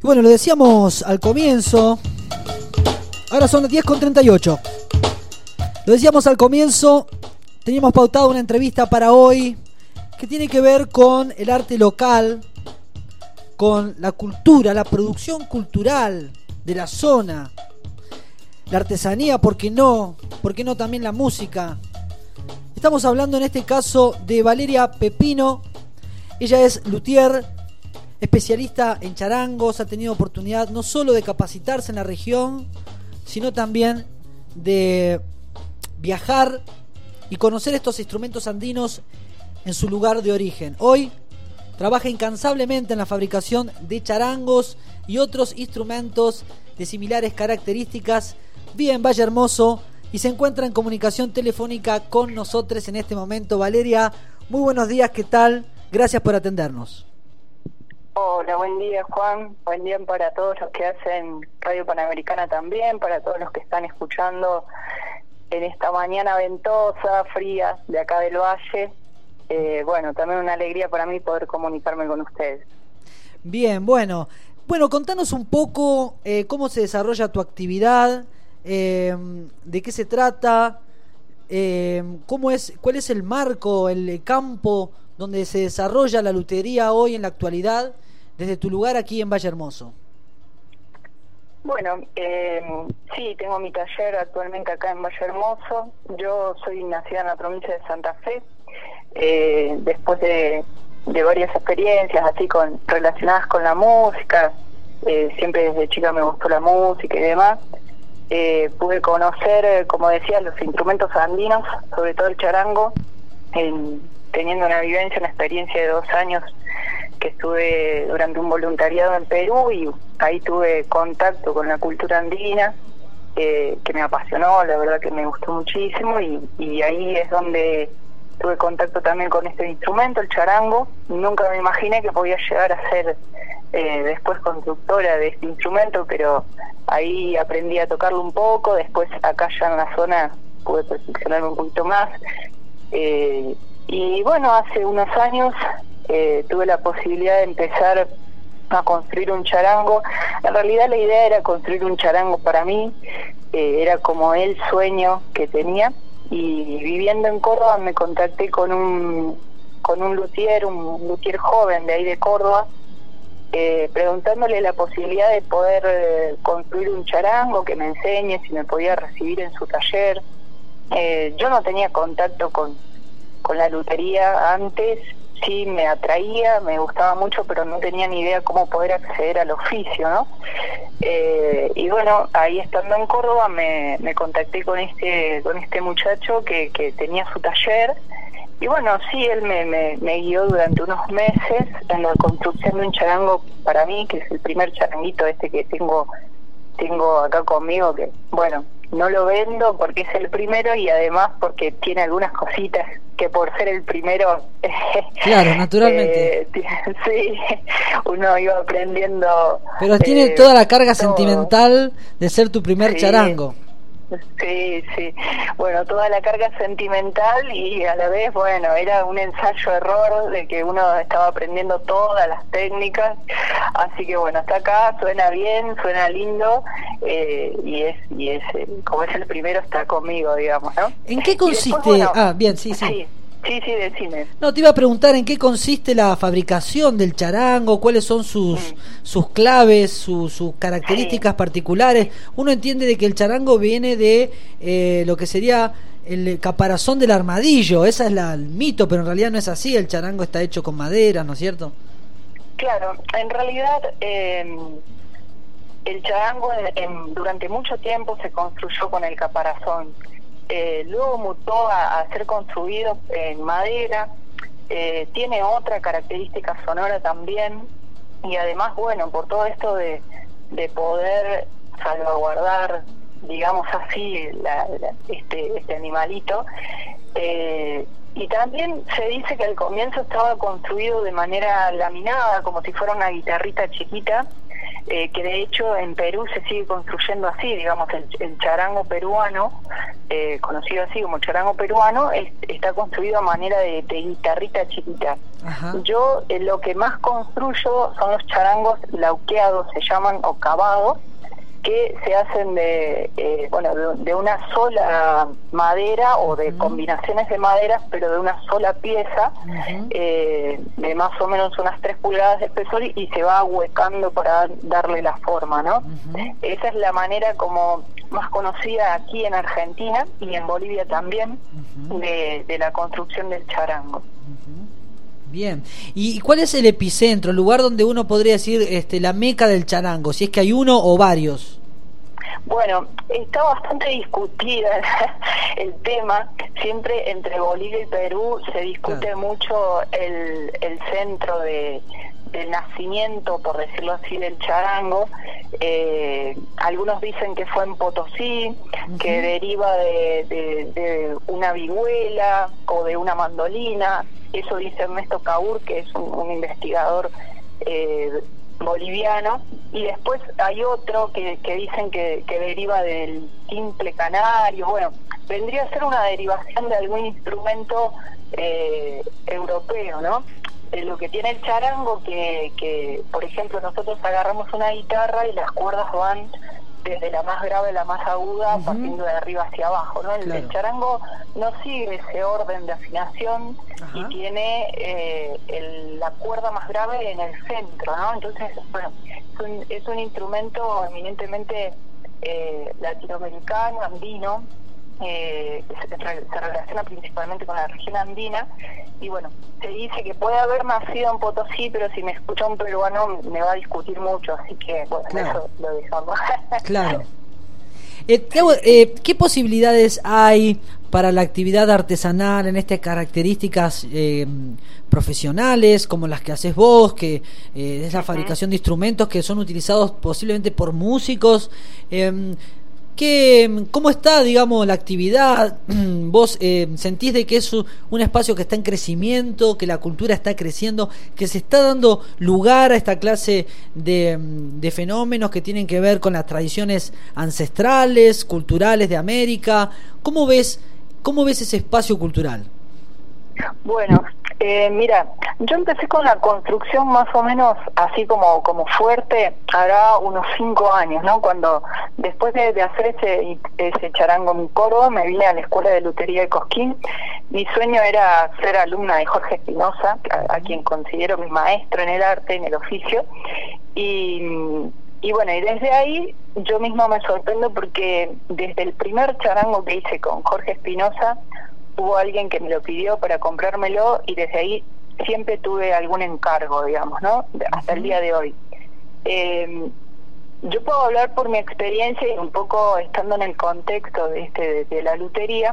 Bueno, lo decíamos al comienzo. Ahora son las 10:38. Lo decíamos al comienzo. Teníamos pautado una entrevista para hoy que tiene que ver con el arte local, con la cultura, la producción cultural de la zona, la artesanía, ¿por qué no? ¿Por qué no también la música? Estamos hablando en este caso de Valeria Pepino. Ella es luthier, especialista en charangos, ha tenido oportunidad no solo de capacitarse en la región, sino también de viajar y conocer estos instrumentos andinos en su lugar de origen. Hoy trabaja incansablemente en la fabricación de charangos y otros instrumentos de similares características. Vive en Valle Hermoso y se encuentra en comunicación telefónica con nosotros en este momento. Valeria, muy buenos días, ¿qué tal? Gracias por atendernos. Hola, buen día Juan, buen día para todos los que hacen Radio Panamericana también, para todos los que están escuchando en esta mañana ventosa, fría, de acá del Valle. Bueno, también una alegría para mí poder comunicarme con ustedes. Bien, bueno, contanos un poco cómo se desarrolla tu actividad, de qué se trata, cuál es el marco, el campo donde se desarrolla la lutería hoy en la actualidad, desde tu lugar aquí en Valle Hermoso. Bueno, sí, tengo mi taller actualmente acá en Valle Hermoso. Yo soy nacida en la provincia de Santa Fe. Después de varias experiencias así relacionadas con la música, siempre desde chica me gustó la música y demás. Pude conocer, como decía, los instrumentos andinos, sobre todo el charango, teniendo una vivencia, una experiencia de 2 años que estuve durante un voluntariado en Perú, y ahí tuve contacto con la cultura andina, que me apasionó, la verdad que me gustó muchísimo, y ahí es donde tuve contacto también con este instrumento, el charango. Nunca me imaginé que podía llegar a ser después constructora de este instrumento, pero ahí aprendí a tocarlo un poco. Después acá ya en la zona pude perfeccionarme un poquito más, y bueno, hace unos años tuve la posibilidad de empezar a construir un charango. En realidad la idea era construir un charango para mí, era como el sueño que tenía. Y viviendo en Córdoba me contacté con un luthier joven de ahí de Córdoba, preguntándole la posibilidad de poder construir un charango, que me enseñe, si me podía recibir en su taller. Yo no tenía contacto con la lutería antes, sí me atraía, me gustaba mucho, pero no tenía ni idea cómo poder acceder al oficio, ¿no? Y bueno, ahí estando en Córdoba me contacté con este muchacho que tenía su taller, y bueno, sí, él me guió durante unos meses en la construcción de un charango para mí, que es el primer charanguito que tengo acá conmigo, que bueno, no lo vendo porque es el primero, y además porque tiene algunas cositas que por ser el primero claro, naturalmente sí, uno iba aprendiendo, pero tiene toda la carga sentimental de ser tu primer charango. Sí, bueno, toda la carga sentimental, y a la vez, bueno, era un ensayo-error de que uno estaba aprendiendo todas las técnicas, así que bueno, hasta acá suena bien, suena lindo, y es como es el primero, está conmigo, digamos, ¿no? ¿En qué consiste? Después, bueno, bien, sí, decime. No, te iba a preguntar en qué consiste la fabricación del charango, cuáles son sus claves, sus características particulares. Uno entiende de que el charango viene de lo que sería el caparazón del armadillo, esa es el mito, pero en realidad no es así, el charango está hecho con madera, ¿no es cierto? Claro, en realidad el charango durante mucho tiempo se construyó con el caparazón. Luego mutó a ser construido en madera, tiene otra característica sonora también, y además, bueno, por todo esto de poder salvaguardar, digamos así, este animalito, y también se dice que al comienzo estaba construido de manera laminada, como si fuera una guitarrita chiquita, que de hecho en Perú se sigue construyendo así, digamos, el charango peruano, conocido así como charango peruano, está construido a manera de guitarrita chiquita. Ajá. Yo lo que más construyo son los charangos lauqueados, se llaman, o cavados, que se hacen de una sola madera o de combinaciones de maderas, pero de una sola pieza, de más o menos unas 3 pulgadas de espesor, y se va ahuecando para darle la forma, ¿no? Esa es la manera como más conocida aquí en Argentina y en Bolivia también, de la construcción del charango. Bien. ¿Y cuál es el epicentro, el lugar donde uno podría decir la meca del charango, si es que hay uno o varios? Bueno, está bastante discutida el tema. Siempre entre Bolivia y Perú se discute mucho el centro del nacimiento, por decirlo así, del charango. Algunos dicen que fue en Potosí, que deriva de una vihuela o de una mandolina. Eso dice Ernesto Caur, que es un investigador boliviano. Y después hay otro que dicen que deriva del timple canario. Bueno, vendría a ser una derivación de algún instrumento europeo, ¿no? Lo que tiene el charango, que por ejemplo nosotros agarramos una guitarra y las cuerdas van desde la más grave a la más aguda, partiendo de arriba hacia abajo, ¿no? El charango no sigue ese orden de afinación y tiene la cuerda más grave en el centro, ¿no? Entonces, bueno, es un instrumento eminentemente latinoamericano, andino, se relaciona principalmente con la región andina, y bueno, se dice que puede haber nacido en Potosí, pero si me escucha un peruano me va a discutir mucho, así que bueno, eso lo dejamos. Claro. ¿Qué posibilidades hay para la actividad artesanal en estas características profesionales, como las que haces vos, que es la fabricación de instrumentos que son utilizados posiblemente por músicos? ¿Cómo está, digamos, la actividad? ¿Vos sentís de que es un espacio que está en crecimiento, que la cultura está creciendo, que se está dando lugar a esta clase de fenómenos que tienen que ver con las tradiciones ancestrales, culturales de América? ¿Cómo ves ese espacio cultural? Bueno, mira, yo empecé con la construcción más o menos así como fuerte, hará unos 5 años, ¿no? Cuando después de hacer ese charango en Córdoba, me vine a la Escuela de Lutería de Cosquín. Mi sueño era ser alumna de Jorge Espinosa, a quien considero mi maestro en el arte, en el oficio, y bueno, y desde ahí yo misma me sorprendo, porque desde el primer charango que hice con Jorge Espinosa, hubo alguien que me lo pidió para comprármelo, y desde ahí siempre tuve algún encargo, digamos, ¿no? Hasta el día de hoy. Yo puedo hablar por mi experiencia y un poco estando en el contexto de la lutería,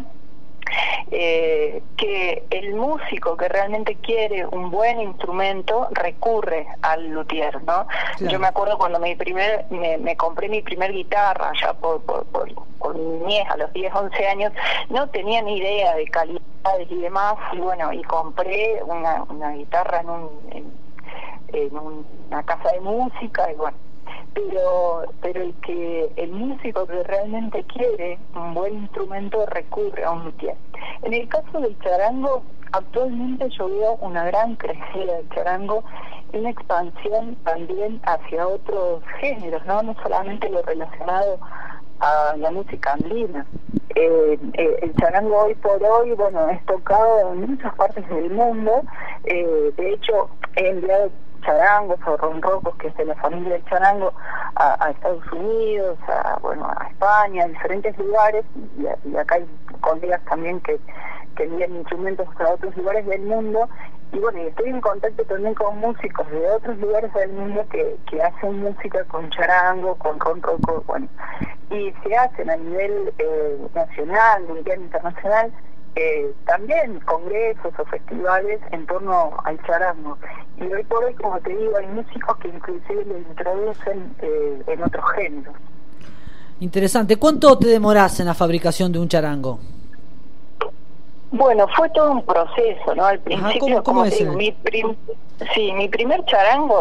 que el músico que realmente quiere un buen instrumento recurre al luthier, ¿no? Claro. Yo me acuerdo cuando me compré mi primer guitarra, ya por mi niñez, a los 10, 11 años, no tenía ni idea de calidades y demás, y bueno, y compré una guitarra en una casa de música, y bueno, pero el músico que realmente quiere un buen instrumento recurre a un luthier. En el caso del charango, actualmente yo veo una gran crecida del charango y una expansión también hacia otros géneros, no solamente lo relacionado a la música andina. El charango hoy por hoy, bueno, es tocado en muchas partes del mundo. De hecho, he enviado charangos o ronrocos, que es de la familia del charango, a Estados Unidos, a España, a diferentes lugares, y acá hay colegas también que envían instrumentos a otros lugares del mundo, y bueno, y estoy en contacto también con músicos de otros lugares del mundo que hacen música con charango, con ronroco, bueno, y se hacen a nivel nacional, mundial, internacional, también congresos o festivales en torno al charango. Y hoy por hoy, como te digo, hay músicos que inclusive lo introducen en otros géneros. Interesante. ¿Cuánto te demorás en la fabricación de un charango? Bueno, fue todo un proceso, ¿no? Al principio, ¿Cómo es? mi primer charango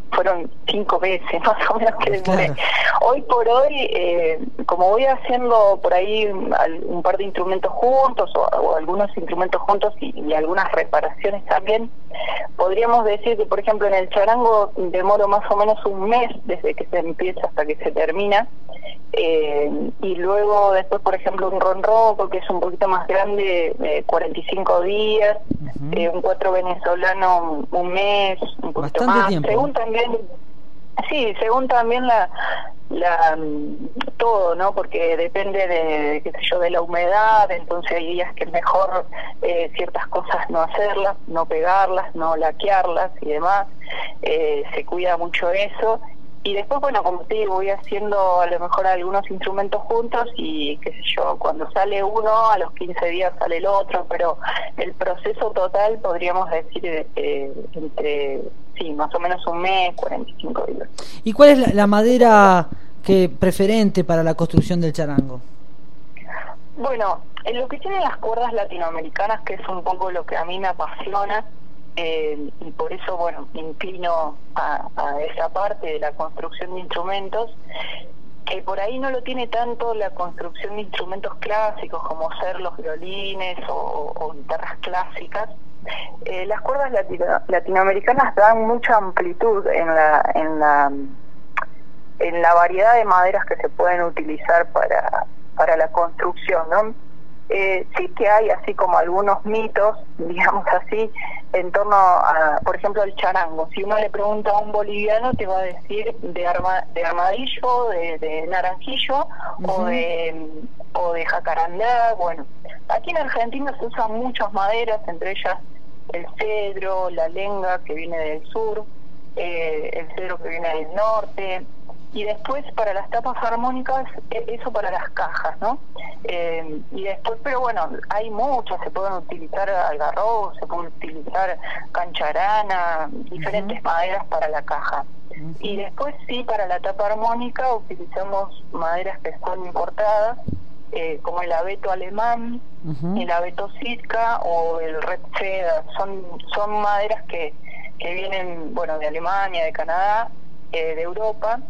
fueron 5 veces más o menos que demoré. Claro. Hoy por hoy, como voy haciendo por ahí un par de instrumentos juntos o algunos instrumentos juntos y algunas reparaciones también, podríamos decir que, por ejemplo, en el charango demoro más o menos un mes desde que se empieza hasta que se termina. Y luego después, por ejemplo, un ronroco, que es un poquito más grande, 45 días, un cuatro venezolano un mes, un poquito bastante más, tiempo. según también la todo, ¿no? Porque depende de qué sé yo, de la humedad, entonces hay días que es mejor ciertas cosas no hacerlas, no pegarlas, no laquearlas y demás, se cuida mucho eso. Y después, bueno, como te digo, voy haciendo a lo mejor algunos instrumentos juntos y qué sé yo, cuando sale uno, a los 15 días sale el otro, pero el proceso total podríamos decir entre, sí, más o menos un mes, 45 días. ¿Y cuál es la madera preferente para la construcción del charango? Bueno, en lo que tienen las cuerdas latinoamericanas, que es un poco lo que a mí me apasiona, y por eso, bueno, me inclino a esa parte de la construcción de instrumentos, que por ahí no lo tiene tanto la construcción de instrumentos clásicos como ser los violines o guitarras clásicas. Las cuerdas latinoamericanas dan mucha amplitud en la variedad de maderas que se pueden utilizar para la construcción, ¿no? Sí que hay así como algunos mitos, digamos así, en torno a, por ejemplo, el charango. Si uno le pregunta a un boliviano, te va a decir de armadillo, de naranjillo o de jacarandá. Bueno, aquí en Argentina se usan muchas maderas, entre ellas el cedro, la lenga que viene del sur, el cedro que viene del norte. Y después para las tapas armónicas, eso para las cajas, ¿no? Y después, pero bueno, hay muchas, se pueden utilizar algarrobo, se pueden utilizar cancharana, diferentes maderas para la caja. Y después sí, para la tapa armónica utilizamos maderas que son importadas, como el abeto alemán, el abeto sitka o el red cedar. Son maderas que vienen, bueno, de Alemania, de Canadá, de Europa.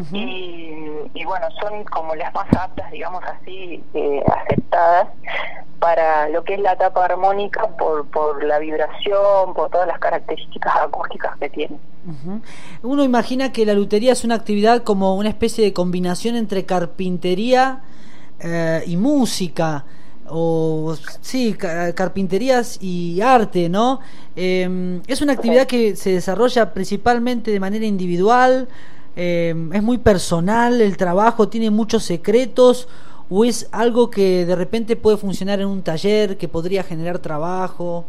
Y bueno, son como las más aptas, digamos así, aceptadas para lo que es la tapa armónica por la vibración, por todas las características acústicas que tiene. Uno imagina que la lutería es una actividad como una especie de combinación entre carpintería y música, o sí, carpinterías y arte, ¿no? Es una actividad que se desarrolla principalmente de manera individual. Es muy personal el trabajo, tiene muchos secretos, o es algo que de repente puede funcionar en un taller que podría generar trabajo.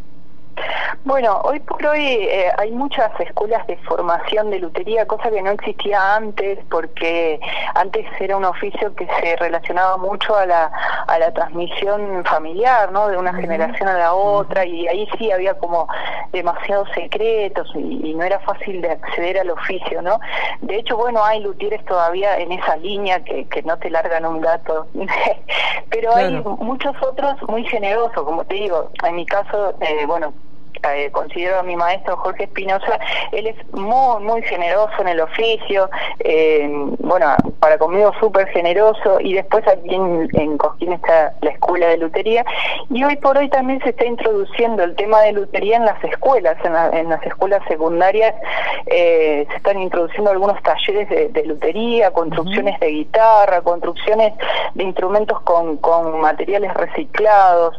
Bueno, hoy por hoy hay muchas escuelas de formación de lutería, cosa que no existía antes, porque antes era un oficio que se relacionaba mucho a la transmisión familiar, ¿no? De una generación a la otra, y ahí sí había como demasiados secretos y no era fácil de acceder al oficio, ¿no? De hecho, bueno, hay luthieres todavía en esa línea que no te largan un dato, pero claro, hay muchos otros muy generosos, como te digo, en mi caso, bueno, considero a mi maestro Jorge Espinosa, él es muy muy generoso en el oficio, bueno, para conmigo súper generoso, y después aquí en Cosquín está la escuela de lutería, y hoy por hoy también se está introduciendo el tema de lutería en las escuelas, en las escuelas secundarias se están introduciendo algunos talleres de lutería, construcciones de guitarra, construcciones de instrumentos con materiales reciclados.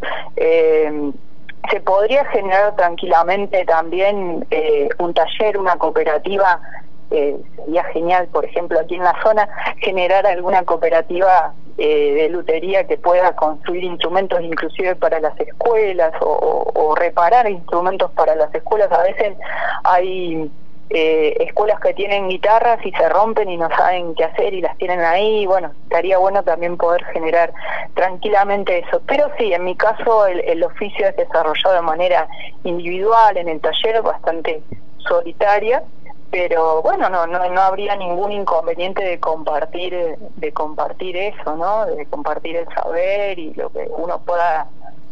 Se podría generar tranquilamente también un taller, una cooperativa, sería genial, por ejemplo, aquí en la zona, generar alguna cooperativa de lutería que pueda construir instrumentos inclusive para las escuelas o reparar instrumentos para las escuelas. A veces hay escuelas que tienen guitarras y se rompen y no saben qué hacer y las tienen ahí. Bueno, estaría bueno también poder generar tranquilamente eso, pero sí, en mi caso el oficio es desarrollado de manera individual en el taller, bastante solitaria, pero bueno, no habría ningún inconveniente de compartir eso, ¿no? De compartir el saber y lo que uno pueda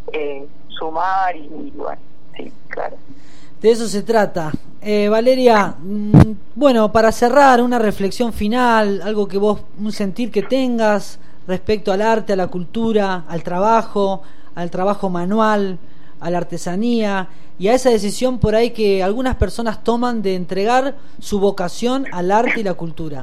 sumar y bueno, sí, claro. De eso se trata. Valeria, Bueno, para cerrar, una reflexión final, algo que vos, un sentir que tengas respecto al arte, a la cultura, al trabajo manual, a la artesanía y a esa decisión por ahí que algunas personas toman de entregar su vocación al arte y la cultura.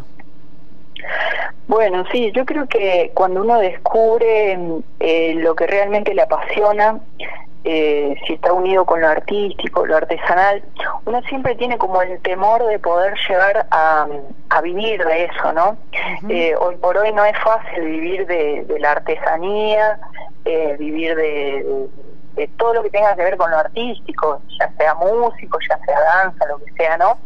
Bueno, sí, yo creo que cuando uno descubre lo que realmente le apasiona, si está unido con lo artístico, lo artesanal, uno siempre tiene como el temor de poder llegar a vivir de eso, ¿no? Hoy por hoy no es fácil vivir de la artesanía, vivir de todo lo que tenga que ver con lo artístico, ya sea músico, ya sea danza, lo que sea, ¿no?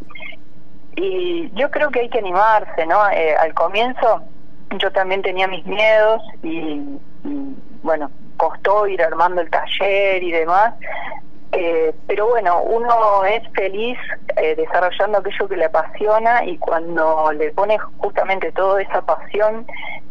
Y yo creo que hay que animarse, ¿no? Al comienzo yo también tenía mis miedos y bueno, costó ir armando el taller y demás, pero bueno, uno es feliz desarrollando aquello que le apasiona, y cuando le pone justamente toda esa pasión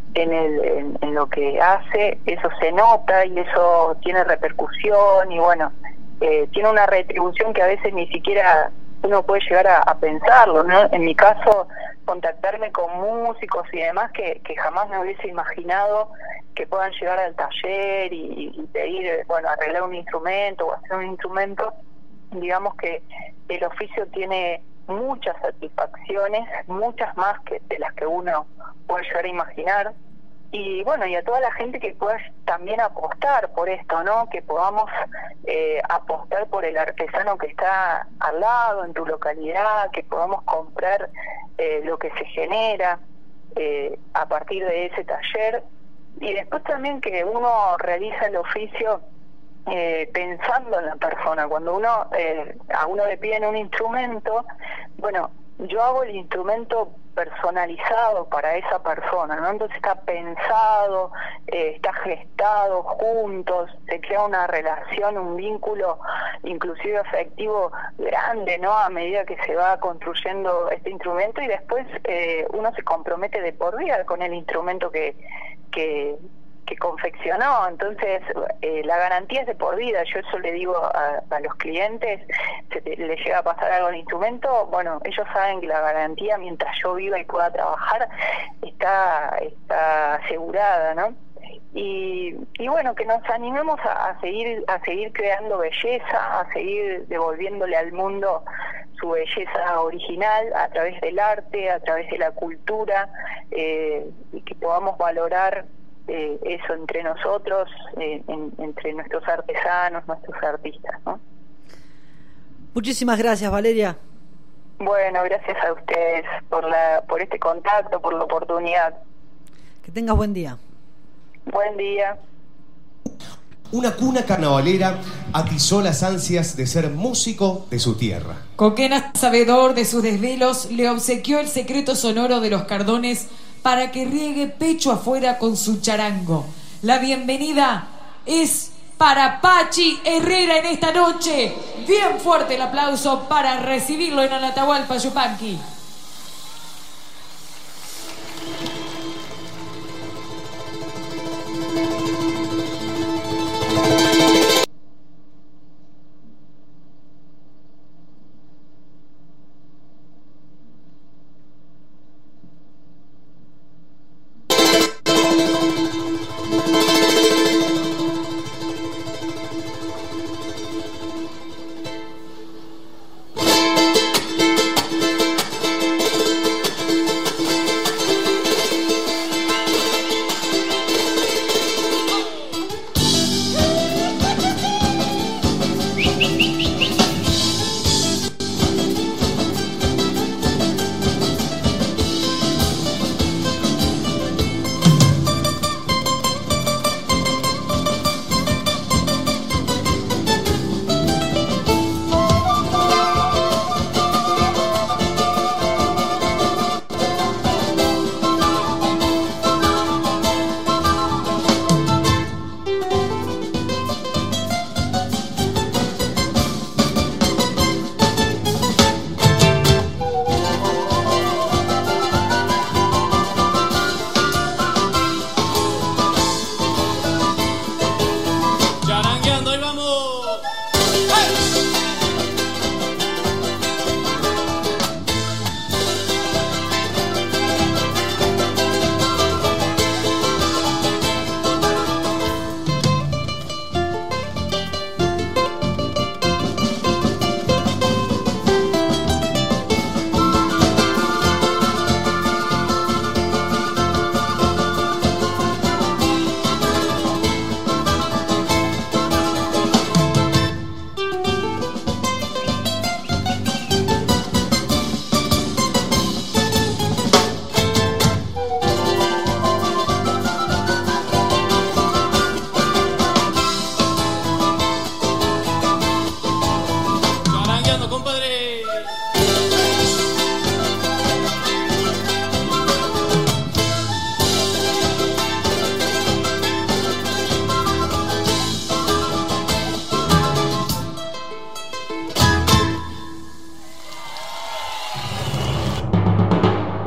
en lo que hace, eso se nota y eso tiene repercusión, y bueno, tiene una retribución que a veces ni siquiera uno puede llegar a pensarlo, ¿no? En mi caso, contactarme con músicos y demás que jamás me hubiese imaginado que puedan llegar al taller y pedir, bueno, arreglar un instrumento o hacer un instrumento. Digamos que el oficio tiene muchas satisfacciones, muchas más que de las que uno puede llegar a imaginar. Y bueno, y a toda la gente que pueda también apostar por esto, ¿no? Que podamos apostar por el artesano que está al lado, en tu localidad, que podamos comprar lo que se genera a partir de ese taller. Y después también que uno realiza el oficio pensando en la persona. Cuando a uno le piden un instrumento, bueno, yo hago el instrumento personalizado para esa persona, ¿no? Entonces está pensado, está gestado juntos, se crea una relación, un vínculo inclusive afectivo grande, ¿no? A medida que se va construyendo este instrumento, y después uno se compromete de por vida con el instrumento que confeccionó. Entonces la garantía es de por vida. Yo eso le digo a los clientes, les llega a pasar algo al instrumento, bueno, ellos saben que la garantía, mientras yo viva y pueda trabajar, está asegurada, ¿no? Y bueno, que nos animemos a seguir creando belleza, a seguir devolviéndole al mundo su belleza original a través del arte, a través de la cultura, y que podamos valorar eso entre nosotros, entre nuestros artesanos, nuestros artistas, ¿no? Muchísimas gracias, Valeria. Bueno, gracias a ustedes por este contacto, por la oportunidad. Que tengas buen día. Buen día. Una cuna carnavalera atizó las ansias de ser músico de su tierra. Coquena, sabedor de sus desvelos, le obsequió el secreto sonoro de los Cardones para que riegue pecho afuera con su charango. La bienvenida es para Pachi Herrera en esta noche. Bien fuerte el aplauso para recibirlo en Atahualpa Yupanqui.